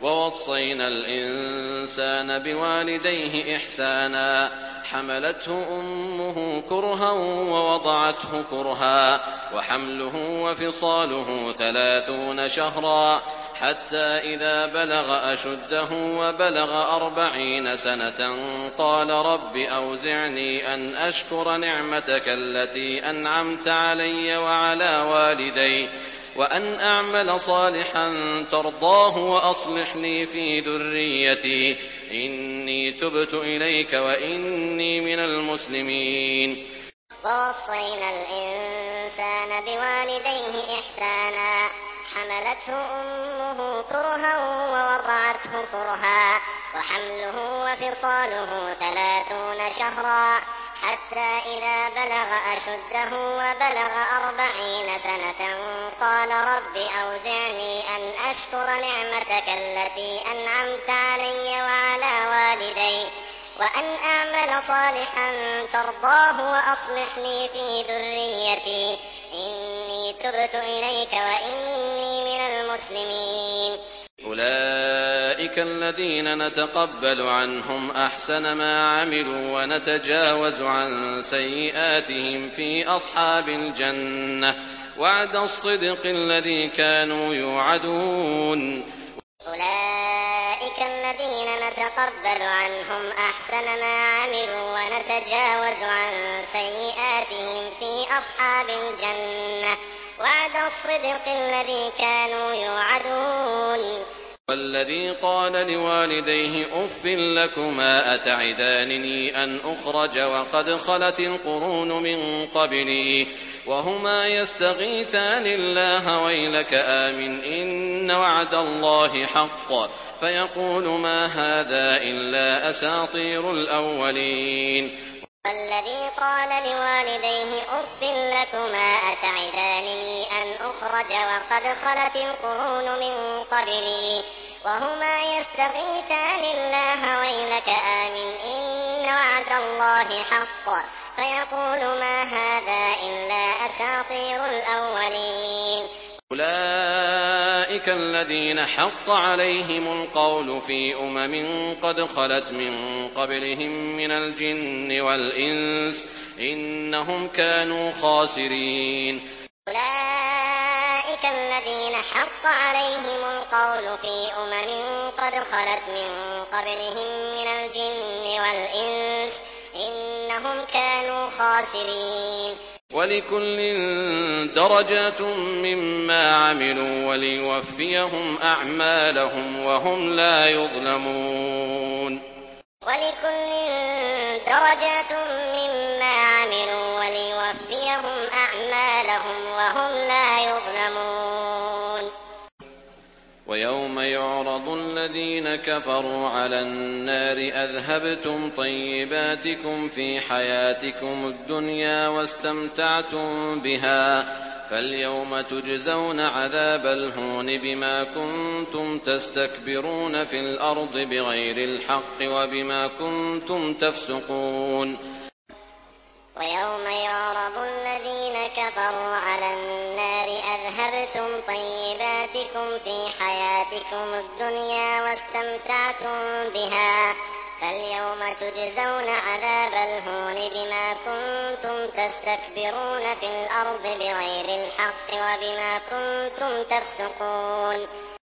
ووصينا الإنسان بوالديه إحسانا حملته أمه كرها ووضعته كرها وحمله وفصاله 30 شهرا حتى إذا بلغ أشده وبلغ 40 سنة قال رب أوزعني أن أشكر نعمتك التي أنعمت علي وعلى والدي وأن أعمل صالحا ترضاه وأصلح لي في ذريتي إني تبت إليك وإني من المسلمين. ووصينا الإنسان بوالديه إحسانا حملته أمه كرها ووضعته كرها وحمله وفصاله 30 شهرا حتى إذا بلغ أشده وبلغ 40 سنة قال رب أوزعني أن أشكر نعمتك التي أنعمت علي وعلى والدي وأن أعمل صالحا ترضاه وأصلح لي في ذريتي إني تبت إليك وإني من المسلمين. أولئك الذين نتقبل عنهم أحسن ما عملوا ونتجاوز عن سيئاتهم في أصحاب الجنة وعد الصدق الذي كانوا يوعدون. أولئك الذين نتقبل عنهم أحسن ما عملوا ونتجاوز عن سيئاتهم في أصحاب الجنة وعد الصدق الذي كانوا يوعدون. والذي قال لوالديه أف لكما أتعدانني أن أخرج وقد خلت القرون من قبلي وهما يستغيثان الله ويلك آمن إن وعد الله حق فيقول ما هذا إلا أساطير الأولين. والذي قال لوالديه أف لكما أتعدانني أن أخرج وقد خلت القرون من قبلي وهما يستغيثان الله ويلك آمن إن وعد الله حق فيقول ما هذا إلا أساطير الأولين. أولئك الذين حق عليهم القول في قد خلت من قبلهم من الجن والإنس إنهم كانوا خاسرين. أولئك الذين حق عليهم القول في قد خلت من قبلهم من الجن والإنس إنهم كانوا خاسرين. ولكل درجات مما عملوا وليوفيهم أعمالهم وهم لا يظلمون. ولكل درجات مما عملوا وليوفيهم أعمالهم وهم لا يظلمون. ويوم يعرض الذين كفروا على النار أذهبتم طيباتكم في حياتكم الدنيا واستمتعتم بها فاليوم تجزون عذاب الهون بما كنتم تستكبرون في الأرض بغير الحق وبما كنتم تفسقون. ويوم يعرض الذين كفروا على النار أذهبتم طيباتكم في حياتكم الدنيا واستمتعتم بها فاليوم تجزون عذاب الهون بما كنتم تستكبرون في الأرض بغير الحق وبما كنتم تفسقون.